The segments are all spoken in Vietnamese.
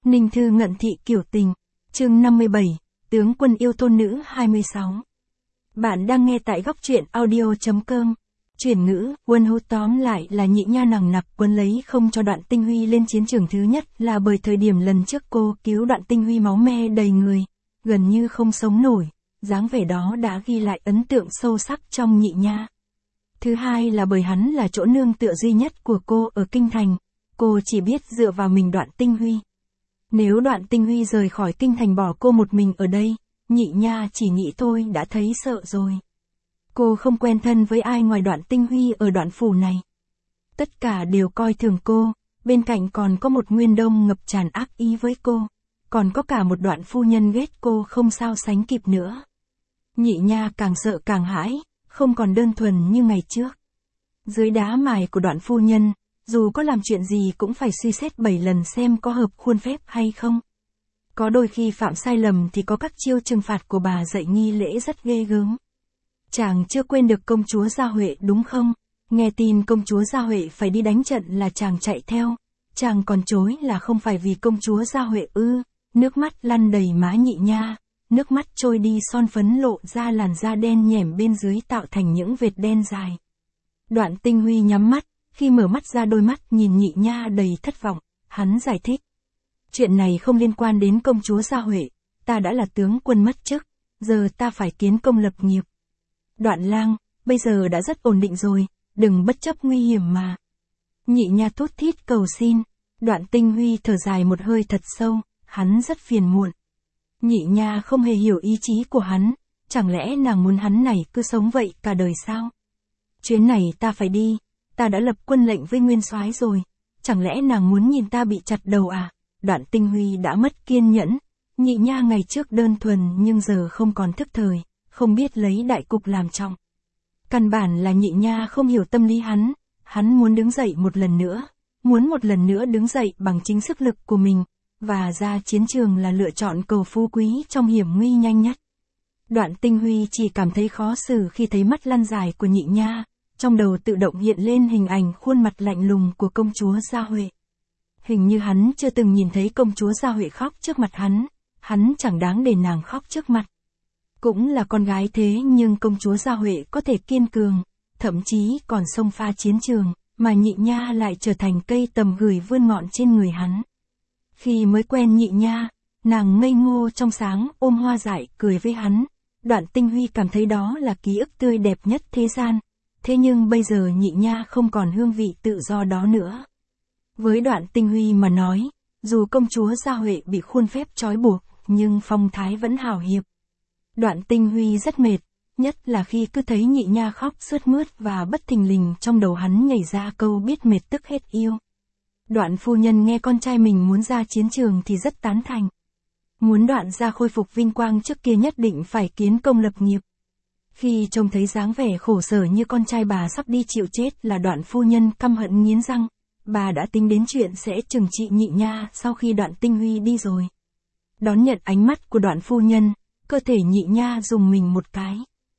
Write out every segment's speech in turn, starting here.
Ninh Thư ngận thị kiểu tình, chương 57, tướng quân yêu tôn nữ 26. Bạn đang nghe tại góc truyện audio.com. Chuyển ngữ, Quân Hú tóm lại là Nhị Nha nằng nặc quấn lấy không cho Đoạn Tinh Huy lên chiến trường, thứ nhất là bởi thời điểm lần trước cô cứu Đoạn Tinh Huy máu me đầy người, gần như không sống nổi, dáng vẻ đó đã ghi lại ấn tượng sâu sắc trong Nhị Nha. Thứ hai là bởi hắn là chỗ nương tựa duy nhất của cô ở Kinh Thành, cô chỉ biết dựa vào mình Đoạn Tinh Huy. Nếu Đoạn Tinh Huy rời khỏi Kinh Thành bỏ cô một mình ở đây, Nhị Nha chỉ nghĩ thôi đã thấy sợ rồi. Cô không quen thân với ai ngoài Đoạn Tinh Huy ở Đoạn phủ này. Tất cả đều coi thường cô, bên cạnh còn có một Nguyên Đông ngập tràn ác ý với cô, còn có cả một Đoạn phu nhân ghét cô không sao sánh kịp nữa. Nhị Nha càng sợ càng hãi, không còn đơn thuần như ngày trước. Dưới đá mài của Đoạn phu nhân, dù có làm chuyện gì cũng phải suy xét 7 lần xem có hợp khuôn phép hay không. Có đôi khi phạm sai lầm thì có các chiêu trừng phạt của bà dạy nghi lễ rất ghê gớm. Chàng chưa quên được công chúa Gia Huệ đúng không? Nghe tin công chúa Gia Huệ phải đi đánh trận là chàng chạy theo. Chàng còn chối là không phải vì công chúa Gia Huệ ư. Nước mắt lăn đầy má Nhị Nha. Nước mắt trôi đi, son phấn lộ ra làn da đen nhẻm bên dưới tạo thành những vệt đen dài. Đoạn Tinh Huy nhắm mắt, khi mở mắt ra đôi mắt nhìn Nhị Nha đầy thất vọng, hắn giải thích. Chuyện này không liên quan đến công chúa Gia Huệ, ta đã là tướng quân mất chức, giờ ta phải kiến công lập nghiệp. Đoạn lang, bây giờ đã rất ổn định rồi, đừng bất chấp nguy hiểm mà. Nhị Nha thút thít cầu xin. Đoạn Tinh Huy thở dài một hơi thật sâu, hắn rất phiền muộn. Nhị Nha không hề hiểu ý chí của hắn, chẳng lẽ nàng muốn hắn này cứ sống vậy cả đời sao? Chuyến này ta phải đi, ta đã lập quân lệnh với Nguyên Soái rồi, chẳng lẽ nàng muốn nhìn ta bị chặt đầu à? Đoạn Tinh Huy đã mất kiên nhẫn, Nhị Nha ngày trước đơn thuần nhưng giờ không còn thức thời, không biết lấy đại cục làm trọng. Căn bản là Nhị Nha không hiểu tâm lý hắn muốn đứng dậy một lần nữa, muốn một lần nữa đứng dậy bằng chính sức lực của mình, và ra chiến trường là lựa chọn cầu phú quý trong hiểm nguy nhanh nhất. Đoạn Tinh Huy chỉ cảm thấy khó xử khi thấy mắt lăn dài của Nhị Nha, trong đầu tự động hiện lên hình ảnh khuôn mặt lạnh lùng của công chúa Gia Huệ. Hình như hắn chưa từng nhìn thấy công chúa Gia Huệ khóc trước mặt hắn chẳng đáng để nàng khóc trước mặt. Cũng là con gái thế nhưng công chúa Gia Huệ có thể kiên cường, thậm chí còn xông pha chiến trường, mà Nhị Nha lại trở thành cây tầm gửi vươn ngọn trên người hắn. Khi mới quen Nhị Nha, nàng ngây ngô trong sáng ôm hoa dại cười với hắn, Đoạn Tinh Huy cảm thấy đó là ký ức tươi đẹp nhất thế gian. Thế nhưng bây giờ Nhị Nha không còn hương vị tự do đó nữa. Với Đoạn Tinh Huy mà nói, dù công chúa Gia Huệ bị khuôn phép trói buộc, nhưng phong thái vẫn hào hiệp. Đoạn Tinh Huy rất mệt, nhất là khi cứ thấy Nhị Nha khóc sướt mướt và bất thình lình trong đầu hắn nhảy ra câu biết mệt tức hết yêu. Đoạn phu nhân nghe con trai mình muốn ra chiến trường thì rất tán thành. Muốn Đoạn gia khôi phục vinh quang trước kia nhất định phải kiến công lập nghiệp. Khi trông thấy dáng vẻ khổ sở như con trai bà sắp đi chịu chết là Đoạn phu nhân căm hận nghiến răng, bà đã tính đến chuyện sẽ trừng trị Nhị Nha sau khi Đoạn Tinh Huy đi rồi. Đón nhận ánh mắt của Đoạn phu nhân, cơ thể Nhị Nha rùng mình một cái.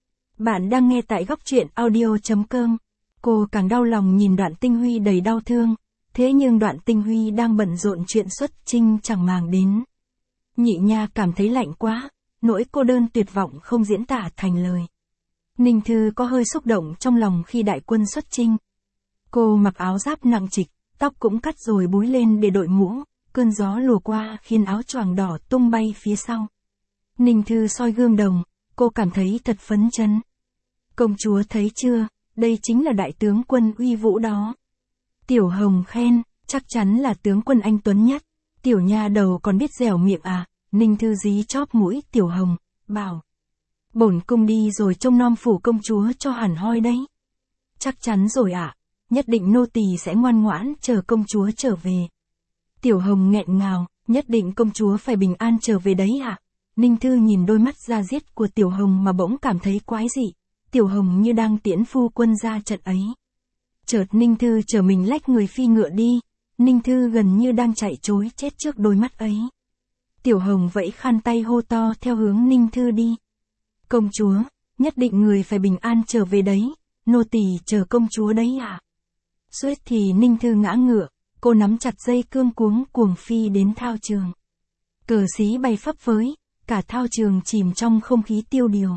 Bạn đang nghe tại góc truyện audio.com. Cô càng đau lòng nhìn Đoạn Tinh Huy đầy đau thương, thế nhưng Đoạn Tinh Huy đang bận rộn chuyện xuất chinh chẳng màng đến. Nhị Nha cảm thấy lạnh quá, nỗi cô đơn tuyệt vọng không diễn tả thành lời. Ninh Thư có hơi xúc động trong lòng khi đại quân xuất chinh. Cô mặc áo giáp nặng trịch, tóc cũng cắt rồi búi lên để đội mũ, cơn gió lùa qua khiến áo choàng đỏ tung bay phía sau. Ninh Thư soi gương đồng, cô cảm thấy thật phấn chấn. Công chúa thấy chưa, đây chính là đại tướng quân uy vũ đó. Tiểu Hồng khen, chắc chắn là tướng quân anh tuấn nhất. Tiểu nha đầu còn biết dẻo miệng à? Ninh Thư dí chóp mũi Tiểu Hồng, bảo. Bổn cung đi rồi trông nom phủ công chúa cho hẳn hoi đấy. Chắc chắn rồi ạ, nhất định nô tỳ sẽ ngoan ngoãn chờ công chúa trở về. Tiểu Hồng nghẹn ngào, nhất định công chúa phải bình an trở về đấy ạ. Ninh Thư nhìn đôi mắt da diết của Tiểu Hồng mà bỗng cảm thấy quái dị. Tiểu Hồng như đang tiễn phu quân ra trận ấy. Chợt Ninh Thư trở mình lách người phi ngựa đi. Ninh Thư gần như đang chạy trối chết trước đôi mắt ấy. Tiểu Hồng vẫy khăn tay hô to theo hướng Ninh Thư đi. Công chúa, nhất định người phải bình an trở về đấy, nô tỳ chờ công chúa đấy à. Suýt thì Ninh Thư ngã ngựa, cô nắm chặt dây cương cuống cuồng phi đến thao trường. Cờ xí bay phấp phới, cả thao trường chìm trong không khí tiêu điều.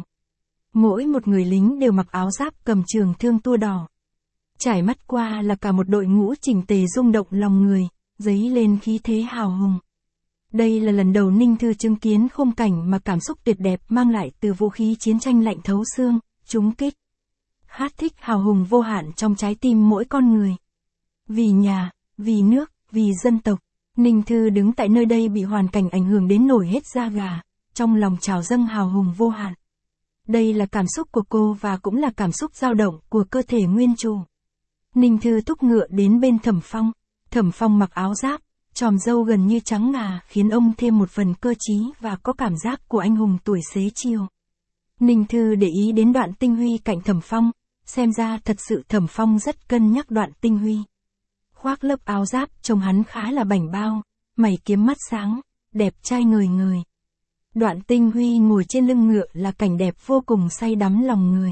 Mỗi một người lính đều mặc áo giáp cầm trường thương tua đỏ. Trải mắt qua là cả một đội ngũ chỉnh tề rung động lòng người, dấy lên khí thế hào hùng. Đây là lần đầu Ninh Thư chứng kiến khung cảnh mà cảm xúc tuyệt đẹp mang lại từ vũ khí chiến tranh lạnh thấu xương, trúng kích. Khát thích hào hùng vô hạn trong trái tim mỗi con người. Vì nhà, vì nước, vì dân tộc, Ninh Thư đứng tại nơi đây bị hoàn cảnh ảnh hưởng đến nổi hết da gà, trong lòng trào dâng hào hùng vô hạn. Đây là cảm xúc của cô và cũng là cảm xúc dao động của cơ thể nguyên chủ. Ninh Thư thúc ngựa đến bên Thẩm Phong. Thẩm Phong mặc áo giáp, chòm râu gần như trắng ngà khiến ông thêm một phần cơ trí và có cảm giác của anh hùng tuổi xế chiều. Ninh Thư để ý đến Đoạn Tinh Huy cạnh Thẩm Phong, xem ra thật sự Thẩm Phong rất cân nhắc Đoạn Tinh Huy. Khoác lớp áo giáp trông hắn khá là bảnh bao, mày kiếm mắt sáng, đẹp trai ngời ngời. Đoạn Tinh Huy ngồi trên lưng ngựa là cảnh đẹp vô cùng say đắm lòng người.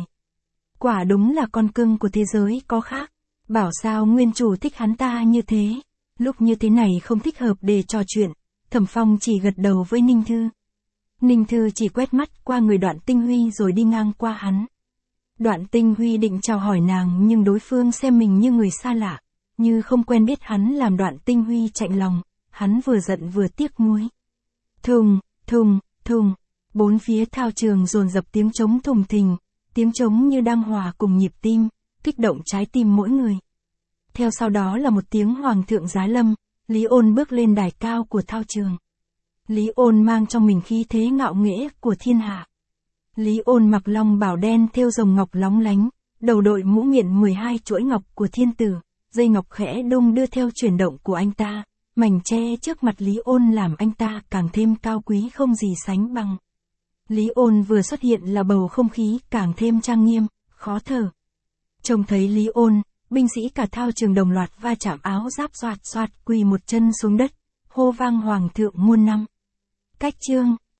Quả đúng là con cưng của thế giới có khác. Bảo sao nguyên chủ thích hắn ta như thế. Lúc như thế này không thích hợp để trò chuyện. Thẩm Phong chỉ gật đầu với Ninh Thư. Ninh Thư chỉ quét mắt qua người Đoạn Tinh Huy rồi đi ngang qua hắn. Đoạn Tinh Huy định chào hỏi nàng nhưng đối phương xem mình như người xa lạ, như không quen biết hắn làm Đoạn Tinh Huy chạnh lòng, hắn vừa giận vừa tiếc nuối. Thùng, thùng, thùng, bốn phía thao trường dồn dập tiếng trống thùng thình, tiếng trống như đang hòa cùng nhịp tim, kích động trái tim mỗi người. Theo sau đó là một tiếng Hoàng thượng giá lâm, Lý Ôn bước lên đài cao của thao trường. Lý Ôn mang trong mình khí thế ngạo nghễ của thiên hạ. Lý Ôn mặc long bào đen thêu rồng ngọc lóng lánh, đầu đội mũ miện 12 chuỗi ngọc của thiên tử, dây ngọc khẽ đung đưa theo chuyển động của anh ta, mảnh tre trước mặt Lý Ôn làm anh ta càng thêm cao quý không gì sánh bằng. Lý Ôn vừa xuất hiện là bầu không khí càng thêm trang nghiêm, khó thở. Trông thấy Lý Ôn, binh sĩ cả thao trường đồng loạt va chạm áo giáp xoạt xoạt quỳ một chân xuống đất, hô vang Hoàng thượng muôn năm. Cách chương